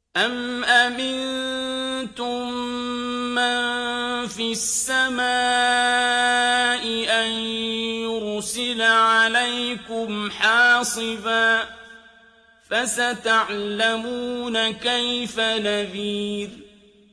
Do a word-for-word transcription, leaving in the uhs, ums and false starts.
أَمْ أَمِنتُم مَّن فِي السَّمَاءِ أَن يُرْسِلَ عَلَيْكُمْ حَاصِبًا ۖ فَسَتَعْلَمُونَ كَيْفَ نَذِيرِ